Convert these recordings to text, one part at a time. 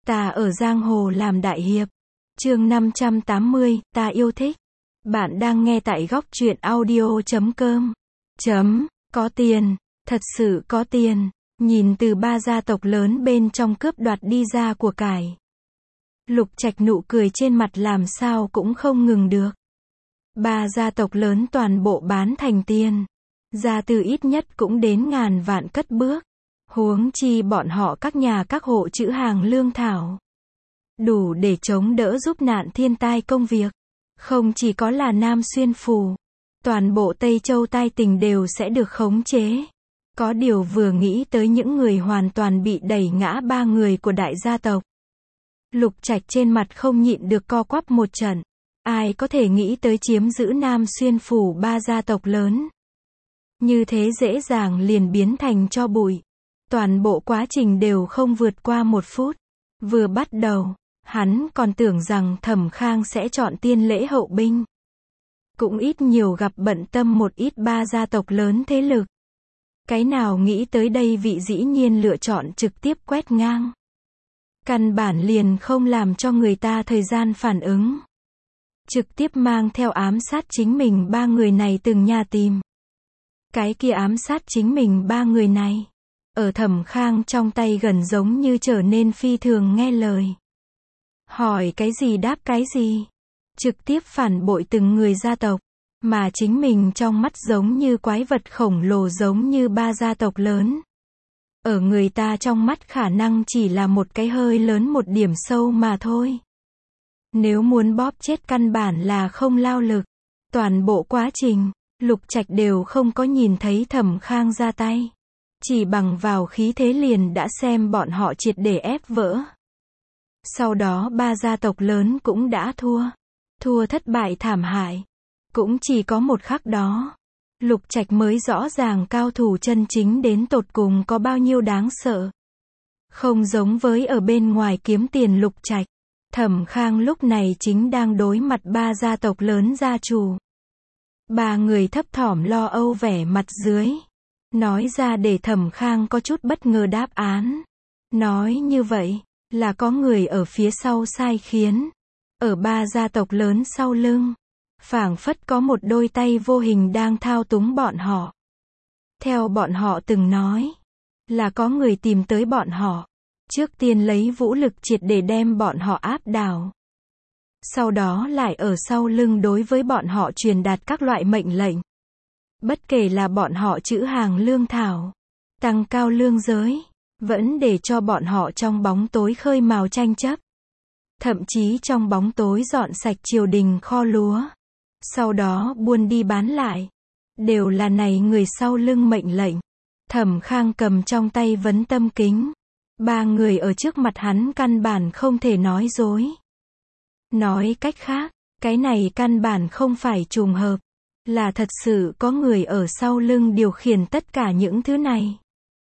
Ta ở giang hồ làm đại hiệp. Chương 580, ta yêu thích. Bạn đang nghe tại góc truyện audio.com. Có tiền, thật sự có tiền. Nhìn từ ba gia tộc lớn bên trong cướp đoạt đi ra của cải. Lục Trạch nụ cười trên mặt làm sao cũng không ngừng được. Ba gia tộc lớn toàn bộ bán thành tiền. Gia tư ít nhất cũng đến ngàn vạn cất bước. Huống chi bọn họ các nhà các hộ trữ hàng lương thảo. Đủ để chống đỡ giúp nạn thiên tai công việc. Không chỉ có là Nam Xuyên Phủ. Toàn bộ Tây Châu tai tình đều sẽ được khống chế. Có điều vừa nghĩ tới những người hoàn toàn bị đẩy ngã ba người của đại gia tộc. Lục Trạch trên mặt không nhịn được co quắp một trận. Ai có thể nghĩ tới chiếm giữ Nam Xuyên Phủ ba gia tộc lớn. Như thế dễ dàng liền biến thành tro bụi. Toàn bộ quá trình đều không vượt qua 1 phút. Vừa bắt đầu, hắn còn tưởng rằng Thẩm Khang sẽ chọn tiên lễ hậu binh. Cũng ít nhiều gặp bận tâm một ít ba gia tộc lớn thế lực. Cái nào nghĩ tới đây vị dĩ nhiên lựa chọn trực tiếp quét ngang. Căn bản liền không làm cho người ta thời gian phản ứng. Trực tiếp mang theo ám sát chính mình ba người này từng nhà tìm. Cái kia ám sát chính mình ba người này. Ở Thẩm Khang trong tay gần giống như trở nên phi thường nghe lời. Hỏi cái gì đáp cái gì. Trực tiếp phản bội từng người gia tộc. Mà chính mình trong mắt giống như quái vật khổng lồ giống như ba gia tộc lớn. Ở người ta trong mắt khả năng chỉ là một cái hơi lớn một điểm sâu mà thôi. Nếu muốn bóp chết căn bản là không lao lực. Toàn bộ quá trình, Lục Trạch đều không có nhìn thấy Thẩm Khang ra tay. Chỉ bằng vào khí thế liền đã xem bọn họ triệt để ép vỡ. Sau đó ba gia tộc lớn cũng đã thua. Thua thất bại thảm hại. Cũng chỉ có một khắc đó. Lục Trạch mới rõ ràng cao thủ chân chính đến tột cùng có bao nhiêu đáng sợ. Không giống với ở bên ngoài kiếm tiền Lục Trạch. Thẩm Khang lúc này chính đang đối mặt ba gia tộc lớn gia chủ. Ba người thấp thỏm lo âu vẻ mặt dưới. Nói ra để Thẩm Khang có chút bất ngờ đáp án. Nói như vậy, là có người ở phía sau sai khiến. Ở ba gia tộc lớn sau lưng. Phảng phất có một đôi tay vô hình đang thao túng bọn họ. Theo bọn họ từng nói, là có người tìm tới bọn họ. Trước tiên lấy vũ lực triệt để đem bọn họ áp đảo. Sau đó lại ở sau lưng đối với bọn họ truyền đạt các loại mệnh lệnh. Bất kể là bọn họ trữ hàng lương thảo, tăng cao lương giới, vẫn để cho bọn họ trong bóng tối khơi mào tranh chấp. Thậm chí trong bóng tối dọn sạch triều đình kho lúa. Sau đó buôn đi bán lại. Đều là này người sau lưng mệnh lệnh. Thẩm Khang cầm trong tay vấn tâm kính. Ba người ở trước mặt hắn căn bản không thể nói dối. Nói cách khác, cái này căn bản không phải trùng hợp. Là thật sự có người ở sau lưng điều khiển tất cả những thứ này.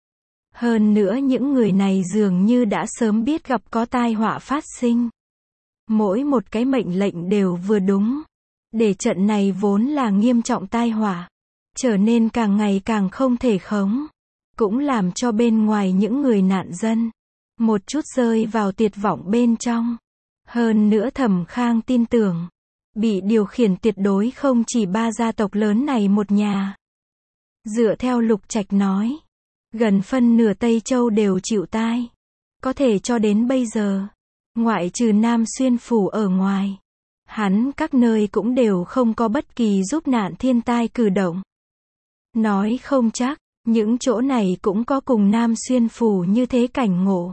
Hơn nữa những người này dường như đã sớm biết gặp có tai họa phát sinh. Mỗi một cái mệnh lệnh đều vừa đúng. Để trận này vốn là nghiêm trọng tai họa. Trở nên càng ngày càng không thể khống. Cũng làm cho bên ngoài những người nạn dân. Một chút rơi vào tuyệt vọng bên trong. Hơn nữa Thẩm Khang tin tưởng. Bị điều khiển tuyệt đối không chỉ ba gia tộc lớn này một nhà. Dựa theo Lục Trạch nói. Gần phân nửa Tây Châu đều chịu tai. Có thể cho đến bây giờ. Ngoại trừ Nam Xuyên Phủ ở ngoài. Hắn các nơi cũng đều không có bất kỳ giúp nạn thiên tai cử động. Nói không chắc, những chỗ này cũng có cùng Nam Xuyên Phủ như thế cảnh ngộ.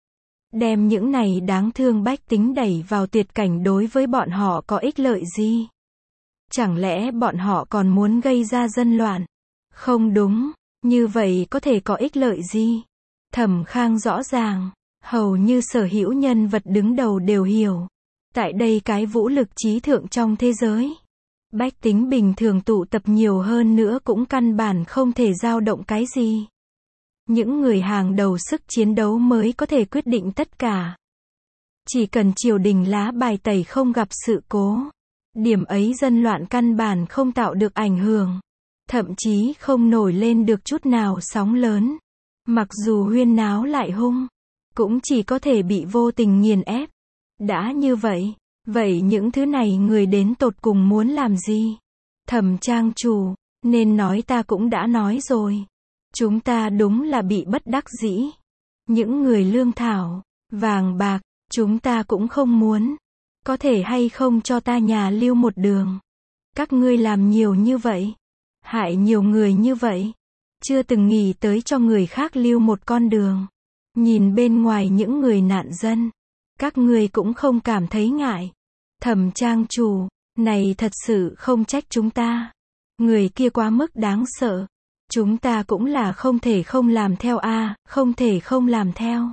Đem những này đáng thương bách tính đẩy vào tuyệt cảnh đối với bọn họ có ích lợi gì? Chẳng lẽ bọn họ còn muốn gây ra dân loạn? Không đúng, như vậy có thể có ích lợi gì? Thẩm Khang rõ ràng, hầu như sở hữu nhân vật đứng đầu đều hiểu. Tại đây cái vũ lực trí thượng trong thế giới. Bách tính bình thường tụ tập nhiều hơn nữa cũng căn bản không thể dao động cái gì. Những người hàng đầu sức chiến đấu mới có thể quyết định tất cả. Chỉ cần triều đình lá bài tẩy không gặp sự cố. Điểm ấy dân loạn căn bản không tạo được ảnh hưởng. Thậm chí không nổi lên được chút nào sóng lớn. Mặc dù huyên náo lại hung. cũng chỉ có thể bị vô tình nghiền ép. Đã như vậy, vậy những thứ này người đến tột cùng muốn làm gì? Thẩm trang chủ, nên nói ta cũng đã nói rồi. Chúng ta đúng là bị bất đắc dĩ. Những người lương thảo, vàng bạc, chúng ta cũng không muốn. Có thể hay không cho ta nhà lưu một đường? Các ngươi làm nhiều như vậy, hại nhiều người như vậy, chưa từng nghĩ tới cho người khác lưu một con đường. Nhìn bên ngoài những người nạn dân, các ngươi cũng không cảm thấy ngại. Thẩm trang chủ, này thật sự không trách chúng ta. Người kia quá mức đáng sợ. Chúng ta cũng là không thể không làm theo không thể không làm theo.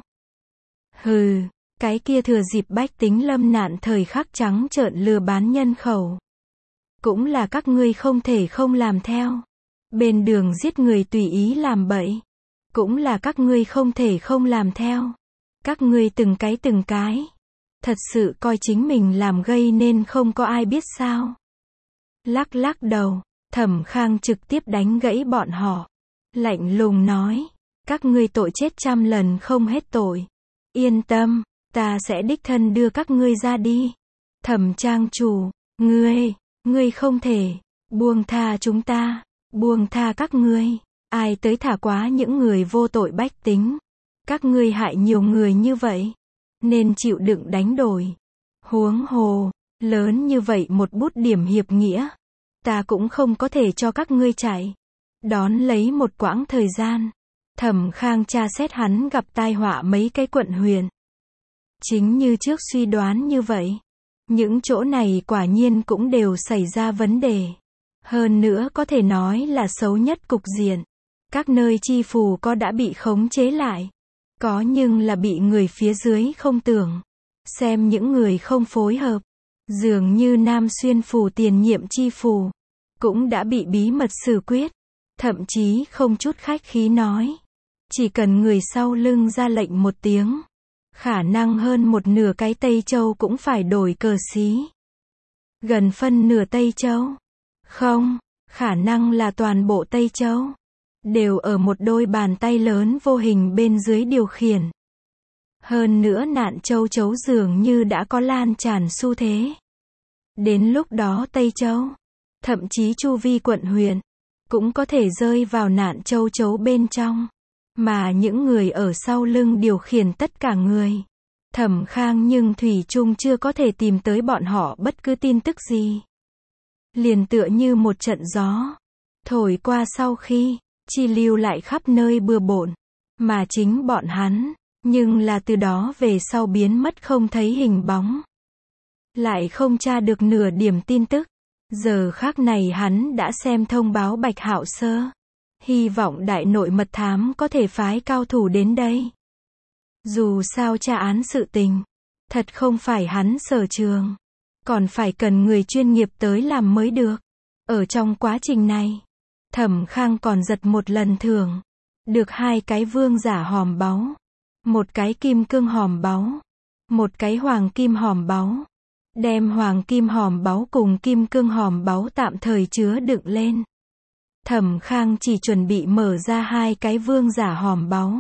Hừ, cái kia thừa dịp bách tính lâm nạn thời khắc trắng trợn lừa bán nhân khẩu. Cũng là các ngươi không thể không làm theo. Bên đường giết người tùy ý làm bậy. Cũng là các ngươi không thể không làm theo. Các ngươi từng cái. Thật sự coi chính mình làm gây nên không có ai biết sao. Lắc lắc đầu, Thẩm Khang trực tiếp đánh gãy bọn họ. Lạnh lùng nói, các ngươi tội chết 100 lần không hết tội. Yên tâm, ta sẽ đích thân đưa các ngươi ra đi. Thẩm trang chủ, ngươi không thể, buông tha chúng ta, buông tha các ngươi. Ai tới thả quá những người vô tội bách tính. Các ngươi hại nhiều người như vậy, nên chịu đựng đánh đổi. Huống hồ, lớn như vậy một bút điểm hiệp nghĩa, ta cũng không có thể cho các ngươi chạy. Đón lấy một quãng thời gian, Thẩm Khang tra xét hắn gặp tai họa mấy cái quận huyện. Chính như trước suy đoán như vậy, những chỗ này quả nhiên cũng đều xảy ra vấn đề. Hơn nữa có thể nói là xấu nhất cục diện. Các nơi chi phủ có đã bị khống chế lại, có nhưng là bị người phía dưới không tưởng. Xem những người không phối hợp, dường như Nam Xuyên phủ tiền nhiệm chi phủ, cũng đã bị bí mật xử quyết. Thậm chí không chút khách khí nói, chỉ cần người sau lưng ra lệnh một tiếng, khả năng hơn một nửa cái Tây Châu cũng phải đổi cờ xí. Gần phân nửa Tây Châu, không, khả năng là toàn bộ Tây Châu, đều ở một đôi bàn tay lớn vô hình bên dưới điều khiển. Hơn nữa nạn châu chấu dường như đã có lan tràn xu thế. Đến lúc đó Tây Châu, thậm chí chu vi quận huyện, cũng có thể rơi vào nạn châu chấu bên trong. Mà những người ở sau lưng điều khiển tất cả người. Thẩm Khang nhưng thủy chung chưa có thể tìm tới bọn họ bất cứ tin tức gì. Liền tựa như một trận gió, thổi qua sau khi, chi lưu lại khắp nơi bừa bộn. Mà chính bọn hắn, nhưng là từ đó về sau biến mất không thấy hình bóng. Lại không tra được nửa điểm tin tức. Giờ khác này hắn đã xem thông báo Bạch Hạo Sơ. Hy vọng đại nội mật thám có thể phái cao thủ đến đây. Dù sao tra án sự tình, thật không phải hắn sở trường. Còn phải cần người chuyên nghiệp tới làm mới được. Ở trong quá trình này, Thẩm Khang còn giật một lần thưởng. Được 2 cái vương giả hòm báu. 1 cái kim cương hòm báu. 1 cái hoàng kim hòm báu. Đem hoàng kim hòm báu cùng kim cương hòm báu tạm thời chứa đựng lên. Thẩm Khang chỉ chuẩn bị mở ra 2 cái vương giả hòm báu.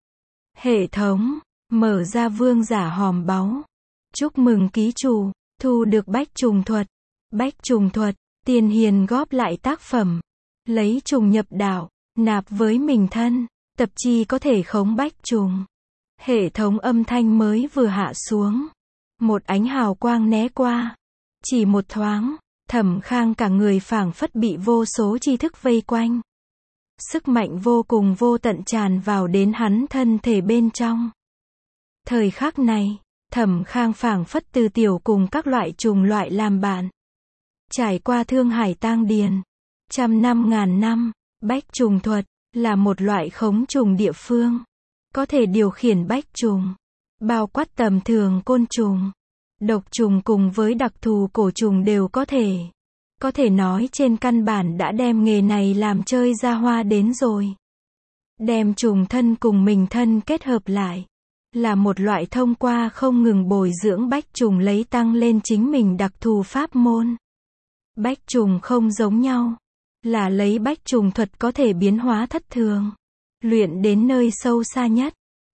Hệ thống, mở ra vương giả hòm báu. Chúc mừng ký chủ, thu được bách trùng thuật. Bách trùng thuật, tiền hiền góp lại tác phẩm. Lấy trùng nhập đạo, nạp với mình thân, tập chi có thể khống bách trùng. Hệ thống âm thanh mới vừa hạ xuống. Một ánh hào quang né qua. Chỉ một thoáng, Thẩm Khang cả người phảng phất bị vô số tri thức vây quanh. Sức mạnh vô cùng vô tận tràn vào đến hắn thân thể bên trong. Thời khắc này, Thẩm Khang phảng phất từ tiểu cùng các loại trùng loại làm bạn. Trải qua thương hải tang điền, 100 năm ngàn năm, bách trùng thuật là một loại khống trùng địa phương. Có thể điều khiển bách trùng, bao quát tầm thường côn trùng, độc trùng cùng với đặc thù cổ trùng đều có thể. Có thể nói trên căn bản đã đem nghề này làm chơi ra hoa đến rồi. Đem trùng thân cùng mình thân kết hợp lại, là một loại thông qua không ngừng bồi dưỡng bách trùng lấy tăng lên chính mình đặc thù pháp môn. Bách trùng không giống nhau, là lấy bách trùng thuật có thể biến hóa thất thường, luyện đến nơi sâu xa nhất,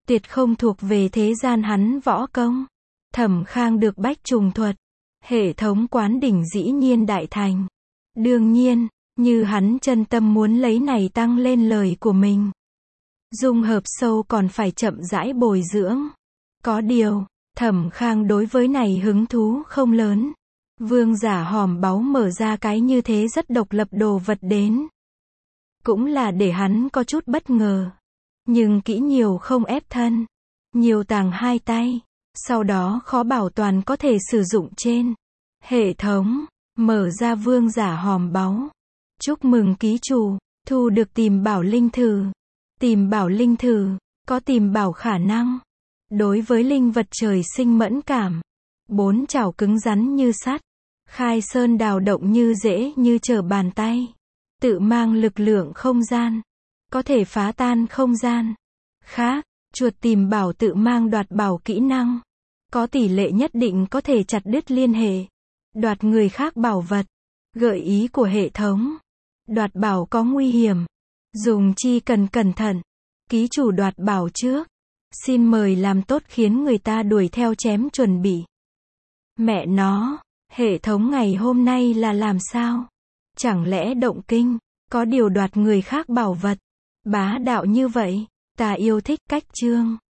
tuyệt không thuộc về thế gian hắn võ công. Thẩm Khang được bách trùng thuật, hệ thống quán đỉnh dĩ nhiên đại thành. Đương nhiên, như hắn chân tâm muốn lấy này tăng lên lời của mình. Dung hợp sâu còn phải chậm rãi bồi dưỡng. Có điều, Thẩm Khang đối với này hứng thú không lớn. Vương giả hòm báu mở ra cái như thế rất độc lập đồ vật đến. Cũng là để hắn có chút bất ngờ. Nhưng kỹ nhiều không ép thân. Nhiều tàng hai tay. Sau đó khó bảo toàn có thể sử dụng trên hệ thống. Mở ra vương giả hòm báu. Chúc mừng ký chủ, thu được tìm bảo linh thử. Tìm bảo linh thử, có tìm bảo khả năng. Đối với linh vật trời sinh mẫn cảm. 4 chảo cứng rắn như sắt. Khai sơn đào động như dễ như trở bàn tay. Tự mang lực lượng không gian. Có thể phá tan không gian. Khác, chuột tìm bảo tự mang đoạt bảo kỹ năng. Có tỷ lệ nhất định có thể chặt đứt liên hệ. Đoạt người khác bảo vật. Gợi ý của hệ thống. Đoạt bảo có nguy hiểm. Dùng chi cần cẩn thận. Ký chủ đoạt bảo trước. Xin mời làm tốt khiến người ta đuổi theo chém chuẩn bị. Mẹ nó, hệ thống ngày hôm nay là làm sao? Chẳng lẽ động kinh, có điều đoạt người khác bảo vật. Bá đạo như vậy, ta yêu thích cách chương.